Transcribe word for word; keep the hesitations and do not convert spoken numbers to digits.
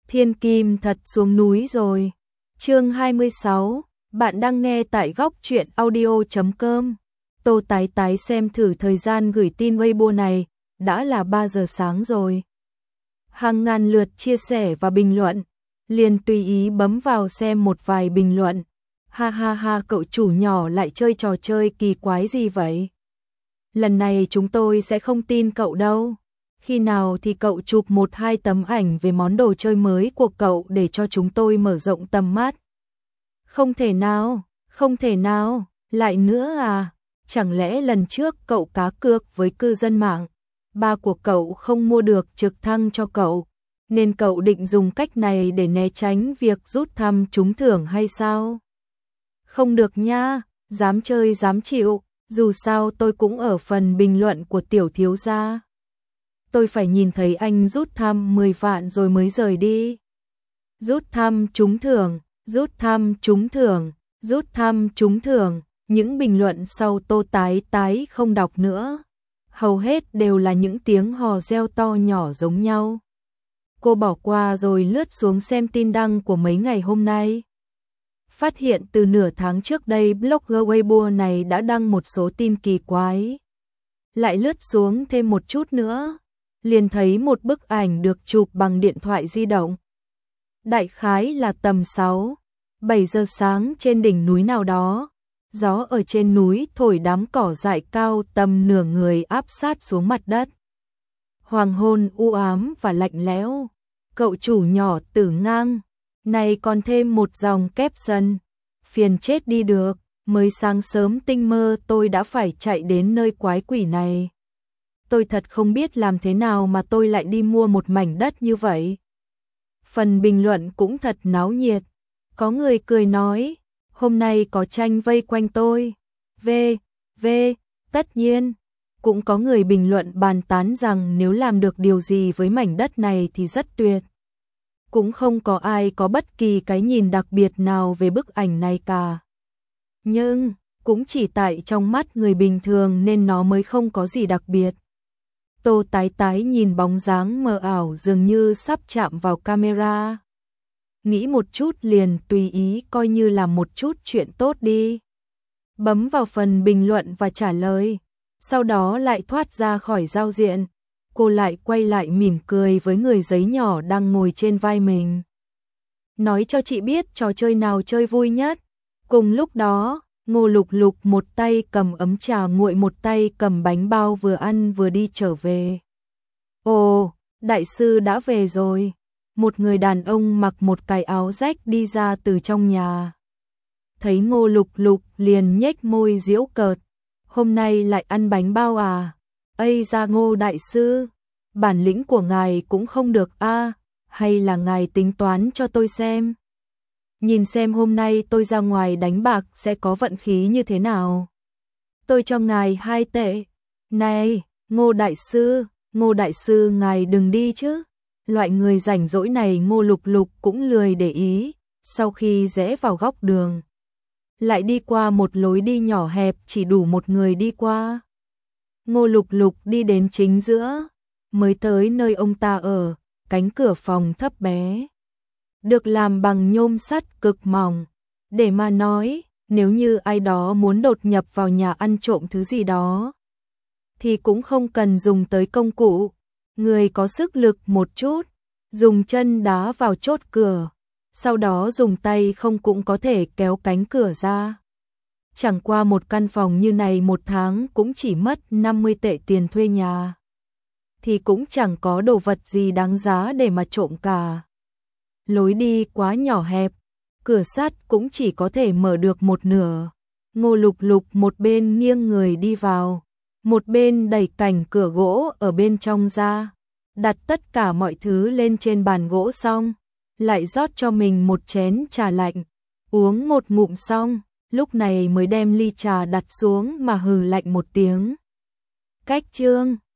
Thiên Kim thật xuống núi rồi. Chương hai mươi sáu, bạn đang nghe tại góc truyện audio chấm com. Tô Tái Tái xem thử thời gian gửi tin Weibo này, đã là ba giờ sáng rồi. Hàng ngàn lượt chia sẻ và bình luận, liền tùy ý bấm vào xem một vài bình luận. Ha ha ha, cậu chủ nhỏ lại chơi trò chơi kỳ quái gì vậy? Lần này chúng tôi sẽ không tin cậu đâu. Khi nào thì cậu chụp một hai tấm ảnh về món đồ chơi mới của cậu để cho chúng tôi mở rộng tầm mắt. Không thể nào, không thể nào, lại nữa à? Chẳng lẽ lần trước cậu cá cược với cư dân mạng, ba của cậu không mua được trực thăng cho cậu, nên cậu định dùng cách này để né tránh việc rút thăm trúng thưởng hay sao? Không được nha, dám chơi dám chịu, dù sao tôi cũng ở phần bình luận của tiểu thiếu gia. Tôi phải nhìn thấy anh rút thăm mười vạn rồi mới rời đi. Rút thăm trúng thưởng, rút thăm trúng thưởng, rút thăm trúng thưởng, những bình luận sau Tô Tái Tái không đọc nữa. Hầu hết đều là những tiếng hò reo to nhỏ giống nhau. Cô bỏ qua rồi lướt xuống xem tin đăng của mấy ngày hôm nay. Phát hiện từ nửa tháng trước đây blogger Weibo này đã đăng một số tin kỳ quái. Lại lướt xuống thêm một chút nữa, liền thấy một bức ảnh được chụp bằng điện thoại di động. Đại khái là tầm sáu, bảy giờ sáng trên đỉnh núi nào đó. Gió ở trên núi thổi đám cỏ dại cao tầm nửa người áp sát xuống mặt đất. Hoàng hôn u ám và lạnh lẽo. Cậu chủ nhỏ Tử Ngang, này còn thêm một dòng caption. Phiền chết đi được, mới sáng sớm tinh mơ tôi đã phải chạy đến nơi quái quỷ này. Tôi thật không biết làm thế nào mà tôi lại đi mua một mảnh đất như vậy. Phần bình luận cũng thật náo nhiệt. Có người cười nói, hôm nay có tranh vây quanh tôi. V, V, tất nhiên. Cũng có người bình luận bàn tán rằng nếu làm được điều gì với mảnh đất này thì rất tuyệt. Cũng không có ai có bất kỳ cái nhìn đặc biệt nào về bức ảnh này cả. Nhưng, cũng chỉ tại trong mắt người bình thường nên nó mới không có gì đặc biệt. Tô Tái Tái nhìn bóng dáng mờ ảo dường như sắp chạm vào camera. Nghĩ một chút liền tùy ý coi như là một chút chuyện tốt đi. Bấm vào phần bình luận và trả lời. Sau đó lại thoát ra khỏi giao diện. Cô lại quay lại mỉm cười với người giấy nhỏ đang ngồi trên vai mình. Nói cho chị biết trò chơi nào chơi vui nhất. Cùng lúc đó, Ngô Lục Lục một tay cầm ấm trà nguội một tay cầm bánh bao vừa ăn vừa đi trở về. Ồ, đại sư đã về rồi. Một người đàn ông mặc một cái áo rách đi ra từ trong nhà. Thấy Ngô Lục Lục liền nhếch môi giễu cợt. Hôm nay lại ăn bánh bao à? Ây da Ngô đại sư, bản lĩnh của ngài cũng không được a, à, hay là ngài tính toán cho tôi xem. Nhìn xem hôm nay tôi ra ngoài đánh bạc sẽ có vận khí như thế nào. Tôi cho ngài hai tệ. Này, Ngô đại sư, Ngô đại sư ngài đừng đi chứ. Loại người rảnh rỗi này Ngô Lục Lục cũng lười để ý. Sau khi rẽ vào góc đường, lại đi qua một lối đi nhỏ hẹp chỉ đủ một người đi qua. Ngô Lục Lục đi đến chính giữa, mới tới nơi ông ta ở, cánh cửa phòng thấp bé. Được làm bằng nhôm sắt cực mỏng. Để mà nói, nếu như ai đó muốn đột nhập vào nhà ăn trộm thứ gì đó, thì cũng không cần dùng tới công cụ. Người có sức lực một chút, dùng chân đá vào chốt cửa, sau đó dùng tay không cũng có thể kéo cánh cửa ra. Chẳng qua một căn phòng như này một tháng cũng chỉ mất năm mươi tệ tiền thuê nhà. Thì cũng chẳng có đồ vật gì đáng giá để mà trộm cả. Lối đi quá nhỏ hẹp, cửa sắt cũng chỉ có thể mở được một nửa. Ngô Lục Lục một bên nghiêng người đi vào, một bên đẩy cảnh cửa gỗ ở bên trong ra, đặt tất cả mọi thứ lên trên bàn gỗ xong, lại rót cho mình một chén trà lạnh, uống một ngụm xong, lúc này mới đem ly trà đặt xuống mà hừ lạnh một tiếng. Cách chương